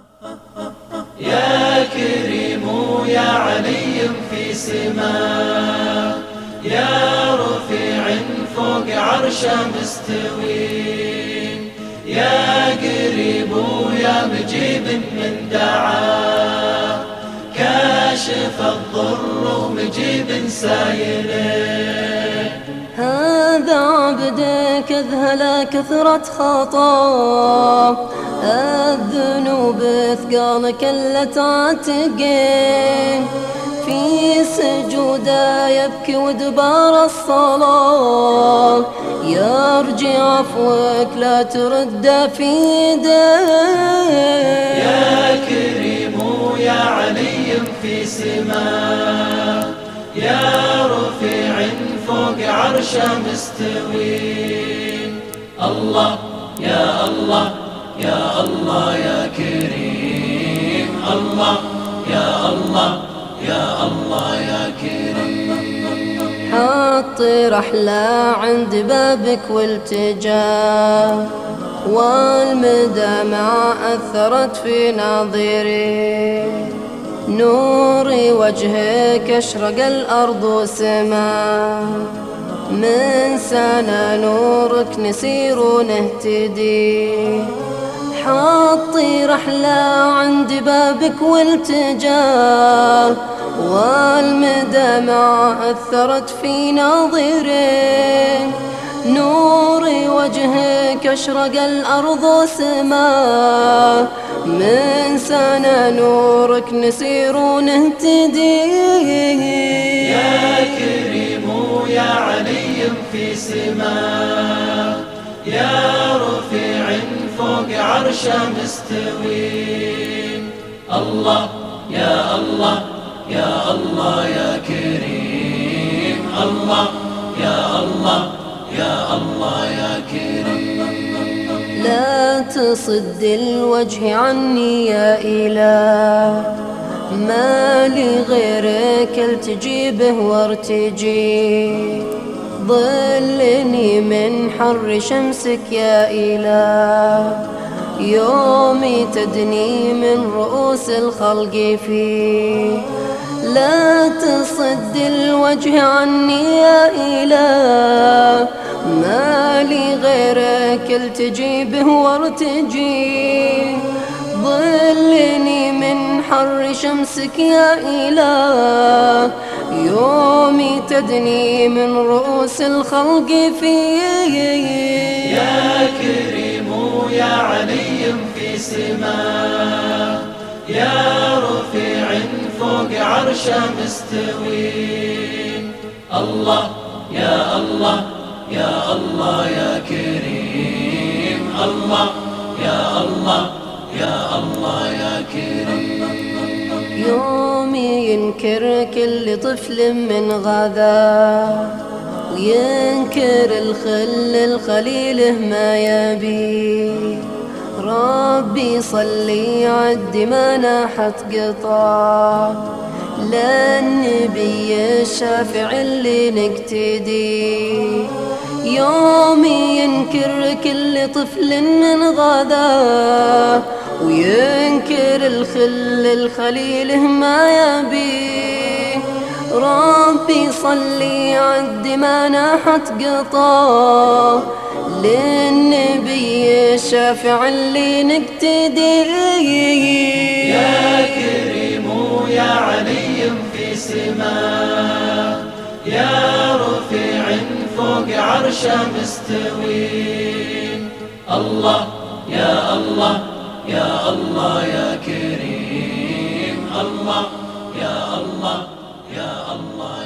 يا كريم يا علي في سماء، يا رفيع فوق عرشه مستوين، يا قريب يا مجيب من دعا، كاشف الضر ومجيب سايله. هذا عبدك اذهل كثرة خطاه، الذنوب ثقال كلت عاتقين، في سجوده يبكي ودبار الصلاة، يرجع عفوك لا ترد في يديه. يا كريم يا علي في سماء، يا رفيع فوق عرشه مستوين، الله يا الله يا الله يا كريم، الله يا الله يا الله يا كريم. حطي رحلة عند بابك والتجاه، والمدامع أثرت في ناظري، نور وجهك أشرق الأرض وسماء، من سنى نورك نسير ونهتدي. حطي رحلة عند بابك والتجاه، والمدامع أثرت في ناظري، نور وجهك أشرق الأرض وسماء، من سنى نورك نسير ونهتدي. يا كريم يا علي في سماء، يا رفيع فوق عرشه مستوين، الله يا الله يا الله يا كريم، الله يا الله يا الله يا كريم. لا تصد الوجه عني يا إله، ما لي غيرك التجي به وارتجي، ظلني من حر شمسك يا إله، يومي تدني من رؤوس الخلق فيه. لا تصد الوجه عني يا إله، ما لي غيرك التجي به وارتجي، ظلني من حر شمسك يا إله، يومي تدني من رؤوس الخلق فيه. يا كريم يا علي في سماء، يا رفيع فوق عرشه مستوين، الله يا الله يا الله يا كريم، الله يا الله يا الله يا كريم. يومي ينكر كل طفل من غذا، وينكر الخل الخليله ما يبي، ربي صلي عد ما ناحت قطع، للنبي الشافع اللي نقتدي. يومي ينكر كل طفل من غذاه، وينكر الخل الخليله ما يبي، ربي صلي عد ما ناحت قطع، للنبي الشافع اللي نقتدي. يا كريم يا علي في سماء، يا رفيع فوق عرشه مستوين، الله يا الله يا الله يا كريم، الله يا الله يا الله.